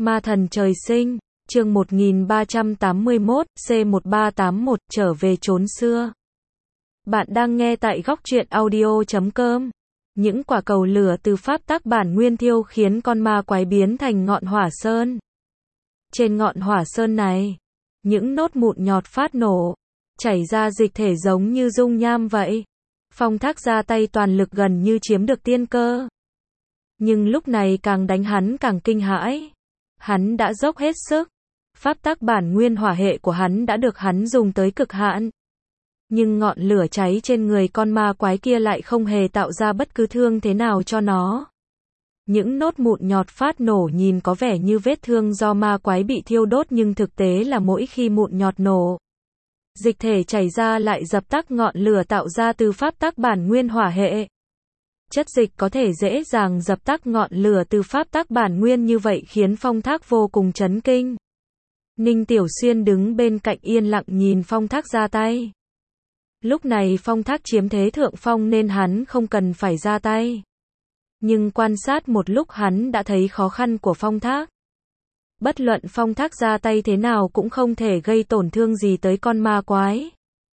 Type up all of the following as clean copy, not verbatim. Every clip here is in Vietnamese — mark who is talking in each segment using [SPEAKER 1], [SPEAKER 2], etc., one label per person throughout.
[SPEAKER 1] Ma thần trời sinh, chương 1381, C1381, trở về chốn xưa. Bạn đang nghe tại góc truyện audio.com. Những quả cầu lửa từ pháp tắc bản nguyên thiêu khiến con ma quái biến thành ngọn hỏa sơn. Trên ngọn hỏa sơn này, những nốt mụn nhọt phát nổ, chảy ra dịch thể giống như dung nham vậy. Phong Thác ra tay toàn lực gần như chiếm được tiên cơ. Nhưng lúc này càng đánh hắn càng kinh hãi. Hắn đã dốc hết sức. Pháp tắc bản nguyên hỏa hệ của hắn đã được hắn dùng tới cực hạn. Nhưng ngọn lửa cháy trên người con ma quái kia lại không hề tạo ra bất cứ thương thế nào cho nó. Những nốt mụn nhọt phát nổ nhìn có vẻ như vết thương do ma quái bị thiêu đốt, nhưng thực tế là mỗi khi mụn nhọt nổ, dịch thể chảy ra lại dập tắt ngọn lửa tạo ra từ pháp tắc bản nguyên hỏa hệ. Chất dịch có thể dễ dàng dập tắt ngọn lửa từ pháp tắc bản nguyên như vậy khiến Phong Thác vô cùng chấn kinh. Ninh Tiểu Xuyên đứng bên cạnh yên lặng nhìn Phong Thác ra tay. Lúc này Phong Thác chiếm thế thượng phong nên hắn không cần phải ra tay. Nhưng quan sát một lúc hắn đã thấy khó khăn của Phong Thác. Bất luận Phong Thác ra tay thế nào cũng không thể gây tổn thương gì tới con ma quái.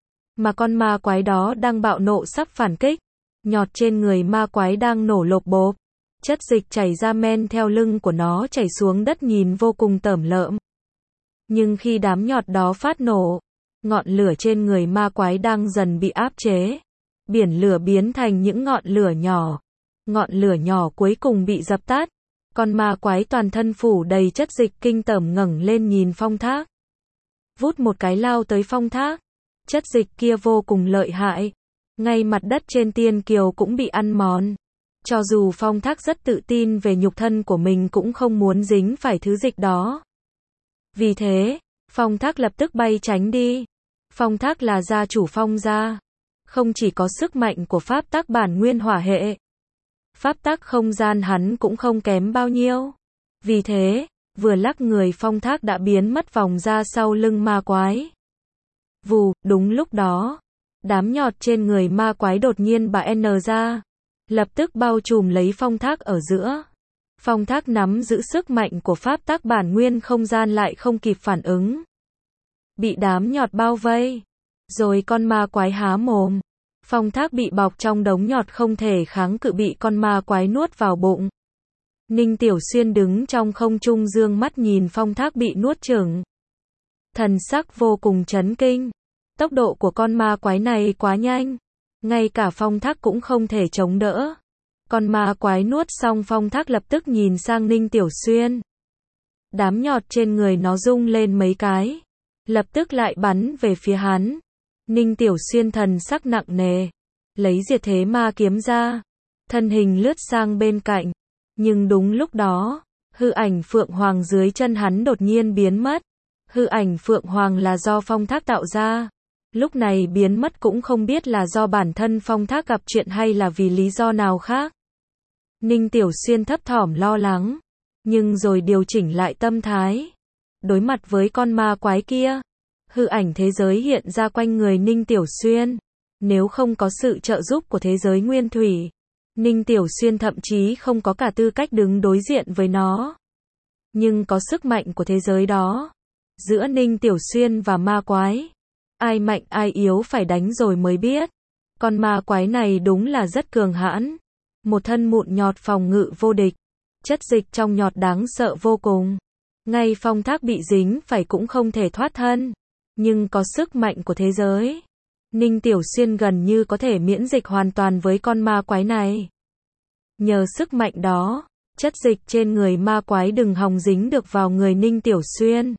[SPEAKER 1] Mà con ma quái đó đang bạo nộ sắp phản kích. Nhọt trên người ma quái đang nổ lộp bộp. Chất dịch chảy ra men theo lưng của nó chảy xuống đất nhìn vô cùng tởm lợm. Nhưng khi đám nhọt đó phát nổ, ngọn lửa trên người ma quái đang dần bị áp chế. Biển lửa biến thành những ngọn lửa nhỏ. Ngọn lửa nhỏ cuối cùng bị dập tắt. Con ma quái toàn thân phủ đầy chất dịch kinh tởm ngẩng lên nhìn Phong Thác. Vút một cái lao tới Phong Thác. Chất dịch kia vô cùng lợi hại. Ngay mặt đất trên tiên kiều cũng bị ăn mòn. Cho dù Phong Thác rất tự tin về nhục thân của mình cũng không muốn dính phải thứ dịch đó. Vì thế, Phong Thác lập tức bay tránh đi. Phong Thác là gia chủ Phong gia. Không chỉ có sức mạnh của pháp tắc bản nguyên hỏa hệ. Pháp tắc không gian hắn cũng không kém bao nhiêu. Vì thế, vừa lắc người Phong Thác đã biến mất vòng ra sau lưng ma quái. Vù, đúng lúc đó, đám nhọt trên người ma quái đột nhiên bả N ra. Lập tức bao trùm lấy Phong Thác ở giữa. Phong Thác nắm giữ sức mạnh của pháp tắc bản nguyên không gian lại không kịp phản ứng. Bị đám nhọt bao vây. Rồi con ma quái há mồm. Phong Thác bị bọc trong đống nhọt không thể kháng cự bị con ma quái nuốt vào bụng. Ninh Tiểu Xuyên đứng trong không trung dương mắt nhìn Phong Thác bị nuốt chửng. Thần sắc vô cùng chấn kinh. Tốc độ của con ma quái này quá nhanh. Ngay cả Phong Thác cũng không thể chống đỡ. Con ma quái nuốt xong Phong Thác lập tức nhìn sang Ninh Tiểu Xuyên. Đám nhọt trên người nó rung lên mấy cái. Lập tức lại bắn về phía hắn. Ninh Tiểu Xuyên thần sắc nặng nề. Lấy diệt thế ma kiếm ra. Thân hình lướt sang bên cạnh. Nhưng đúng lúc đó, hư ảnh Phượng Hoàng dưới chân hắn đột nhiên biến mất. Hư ảnh Phượng Hoàng là do Phong Thác tạo ra. Lúc này biến mất cũng không biết là do bản thân Phong Thác gặp chuyện hay là vì lý do nào khác. Ninh Tiểu Xuyên thấp thỏm lo lắng. Nhưng rồi điều chỉnh lại tâm thái. Đối mặt với con ma quái kia. Hư ảnh thế giới hiện ra quanh người Ninh Tiểu Xuyên. Nếu không có sự trợ giúp của thế giới nguyên thủy, Ninh Tiểu Xuyên thậm chí không có cả tư cách đứng đối diện với nó. Nhưng có sức mạnh của thế giới đó. Giữa Ninh Tiểu Xuyên và ma quái. Ai mạnh ai yếu phải đánh rồi mới biết. Con ma quái này đúng là rất cường hãn. Một thân mụn nhọt phòng ngự vô địch. Chất dịch trong nhọt đáng sợ vô cùng. Ngay Phong Thác bị dính phải cũng không thể thoát thân. Nhưng có sức mạnh của thế giới. Ninh Tiểu Xuyên gần như có thể miễn dịch hoàn toàn với con ma quái này. Nhờ sức mạnh đó, chất dịch trên người ma quái đừng hòng dính được vào người Ninh Tiểu Xuyên.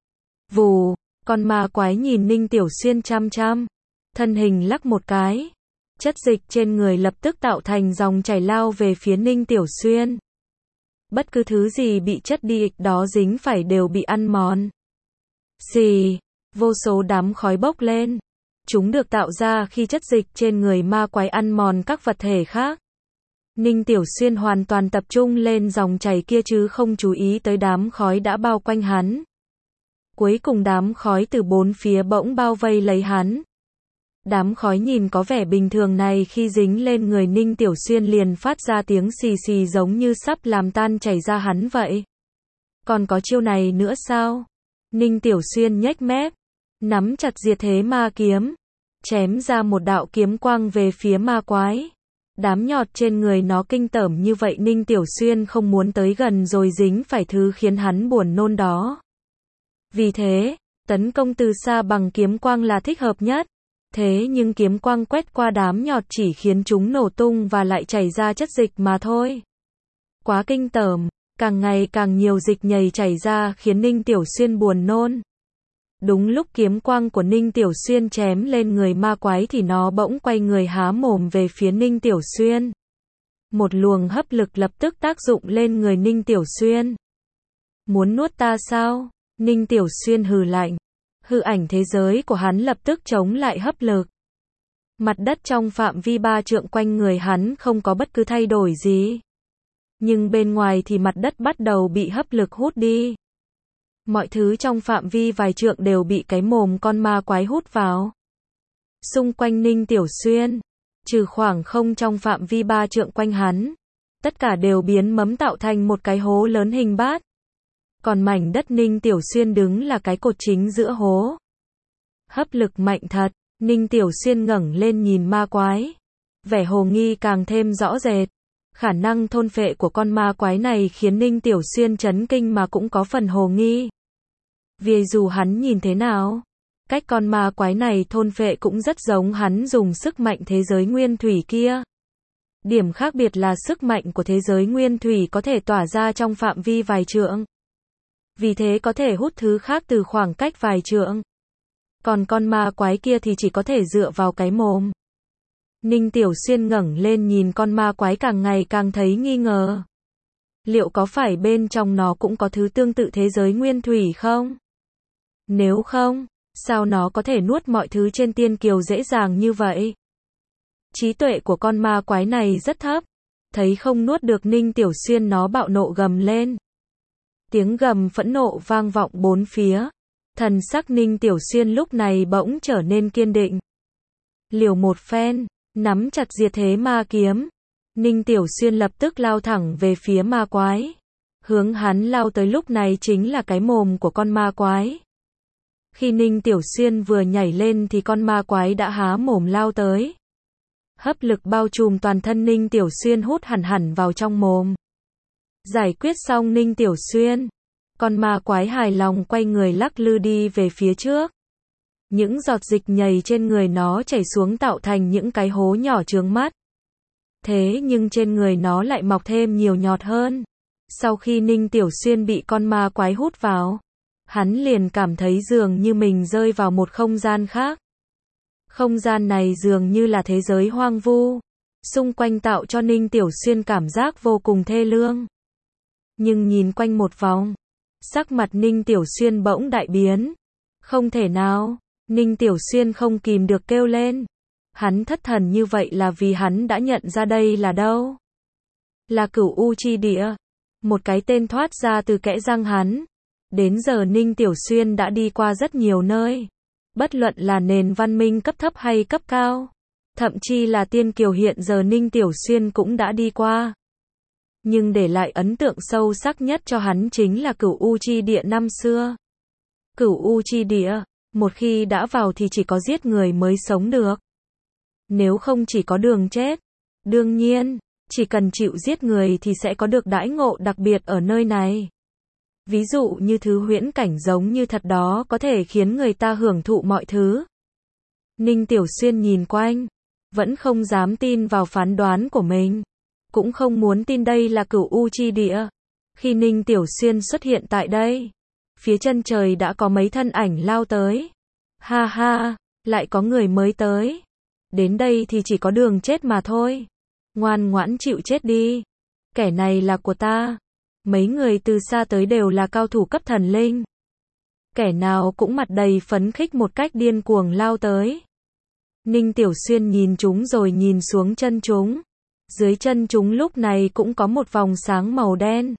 [SPEAKER 1] Vù, con ma quái nhìn Ninh Tiểu Xuyên chăm chăm. Thân hình lắc một cái. Chất dịch trên người lập tức tạo thành dòng chảy lao về phía Ninh Tiểu Xuyên. Bất cứ thứ gì bị chất đi đó dính phải đều bị ăn mòn. Xì, vô số đám khói bốc lên. Chúng được tạo ra khi chất dịch trên người ma quái ăn mòn các vật thể khác. Ninh Tiểu Xuyên hoàn toàn tập trung lên dòng chảy kia chứ không chú ý tới đám khói đã bao quanh hắn. Cuối cùng đám khói từ bốn phía bỗng bao vây lấy hắn. Đám khói nhìn có vẻ bình thường này khi dính lên người Ninh Tiểu Xuyên liền phát ra tiếng xì xì giống như sắp làm tan chảy ra hắn vậy. Còn có chiêu này nữa sao? Ninh Tiểu Xuyên nhếch mép, nắm chặt diệt thế ma kiếm, chém ra một đạo kiếm quang về phía ma quái. Đám nhọt trên người nó kinh tởm như vậy Ninh Tiểu Xuyên không muốn tới gần rồi dính phải thứ khiến hắn buồn nôn đó. Vì thế, tấn công từ xa bằng kiếm quang là thích hợp nhất. Thế nhưng kiếm quang quét qua đám nhọt chỉ khiến chúng nổ tung và lại chảy ra chất dịch mà thôi. Quá kinh tởm, càng ngày càng nhiều dịch nhầy chảy ra khiến Ninh Tiểu Xuyên buồn nôn. Đúng lúc kiếm quang của Ninh Tiểu Xuyên chém lên người ma quái thì nó bỗng quay người há mồm về phía Ninh Tiểu Xuyên. Một luồng hấp lực lập tức tác dụng lên người Ninh Tiểu Xuyên. Muốn nuốt ta sao? Ninh Tiểu Xuyên hừ lạnh. Hư ảnh thế giới của hắn lập tức chống lại hấp lực. Mặt đất trong phạm vi 3 trượng quanh người hắn không có bất cứ thay đổi gì. Nhưng bên ngoài thì mặt đất bắt đầu bị hấp lực hút đi. Mọi thứ trong phạm vi vài trượng đều bị cái mồm con ma quái hút vào. Xung quanh Ninh Tiểu Xuyên, trừ khoảng không trong phạm vi 3 trượng quanh hắn, tất cả đều biến mấm tạo thành một cái hố lớn hình bát. Còn mảnh đất Ninh Tiểu Xuyên đứng là cái cột chính giữa hố. Hấp lực mạnh thật, Ninh Tiểu Xuyên ngẩng lên nhìn ma quái. Vẻ hồ nghi càng thêm rõ rệt. Khả năng thôn phệ của con ma quái này khiến Ninh Tiểu Xuyên chấn kinh mà cũng có phần hồ nghi. Vì dù hắn nhìn thế nào, cách con ma quái này thôn phệ cũng rất giống hắn dùng sức mạnh thế giới nguyên thủy kia. Điểm khác biệt là sức mạnh của thế giới nguyên thủy có thể tỏa ra trong phạm vi vài trượng. Vì thế có thể hút thứ khác từ khoảng cách vài trượng. Còn con ma quái kia thì chỉ có thể dựa vào cái mồm. Ninh Tiểu Xuyên ngẩng lên nhìn con ma quái càng ngày càng thấy nghi ngờ. Liệu có phải bên trong nó cũng có thứ tương tự thế giới nguyên thủy không? Nếu không, sao nó có thể nuốt mọi thứ trên tiên kiều dễ dàng như vậy? Trí tuệ của con ma quái này rất thấp. Thấy không nuốt được Ninh Tiểu Xuyên nó bạo nộ gầm lên. Tiếng gầm phẫn nộ vang vọng bốn phía. Thần sắc Ninh Tiểu Xuyên lúc này bỗng trở nên kiên định. Liều một phen, nắm chặt diệt thế ma kiếm. Ninh Tiểu Xuyên lập tức lao thẳng về phía ma quái. Hướng hắn lao tới lúc này chính là cái mồm của con ma quái. Khi Ninh Tiểu Xuyên vừa nhảy lên thì con ma quái đã há mồm lao tới. Hấp lực bao trùm toàn thân Ninh Tiểu Xuyên hút hẳn hẳn vào trong mồm. Giải quyết xong Ninh Tiểu Xuyên, con ma quái hài lòng quay người lắc lư đi về phía trước. Những giọt dịch nhầy trên người nó chảy xuống tạo thành những cái hố nhỏ chướng mắt. Thế nhưng trên người nó lại mọc thêm nhiều nhọt hơn. Sau khi Ninh Tiểu Xuyên bị con ma quái hút vào, hắn liền cảm thấy dường như mình rơi vào một không gian khác. Không gian này dường như là thế giới hoang vu. Xung quanh tạo cho Ninh Tiểu Xuyên cảm giác vô cùng thê lương. Nhưng nhìn quanh một vòng, sắc mặt Ninh Tiểu Xuyên bỗng đại biến. Không thể nào, Ninh Tiểu Xuyên không kìm được kêu lên. Hắn thất thần như vậy là vì hắn đã nhận ra đây là đâu. Là Cửu U Chi Địa. Một cái tên thoát ra từ kẽ răng hắn. Đến giờ Ninh Tiểu Xuyên đã đi qua rất nhiều nơi. Bất luận là nền văn minh cấp thấp hay cấp cao. Thậm chí là tiên kiều hiện giờ Ninh Tiểu Xuyên cũng đã đi qua. Nhưng để lại ấn tượng sâu sắc nhất cho hắn chính là Cửu U Chi Địa năm xưa. Cửu U Chi Địa, một khi đã vào thì chỉ có giết người mới sống được. Nếu không chỉ có đường chết. Đương nhiên, chỉ cần chịu giết người thì sẽ có được đãi ngộ đặc biệt ở nơi này. Ví dụ như thứ huyễn cảnh giống như thật đó có thể khiến người ta hưởng thụ mọi thứ. Ninh Tiểu Xuyên nhìn quanh, vẫn không dám tin vào phán đoán của mình. Cũng không muốn tin đây là Cửu U Chi Địa. Khi Ninh Tiểu Xuyên xuất hiện tại đây, phía chân trời đã có mấy thân ảnh lao tới. Ha ha, lại có người mới tới. Đến đây thì chỉ có đường chết mà thôi. Ngoan ngoãn chịu chết đi. Kẻ này là của ta. Mấy người từ xa tới đều là cao thủ cấp thần linh. Kẻ nào cũng mặt đầy phấn khích một cách điên cuồng lao tới. Ninh Tiểu Xuyên nhìn chúng rồi nhìn xuống chân chúng. Dưới chân chúng lúc này cũng có một vòng sáng màu đen.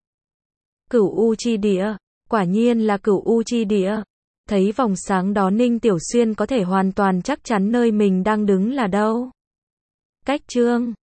[SPEAKER 1] Cửu U Chi Địa, quả nhiên là Cửu U Chi Địa. Thấy vòng sáng đó Ninh Tiểu Xuyên có thể hoàn toàn chắc chắn nơi mình đang đứng là đâu. Cách chương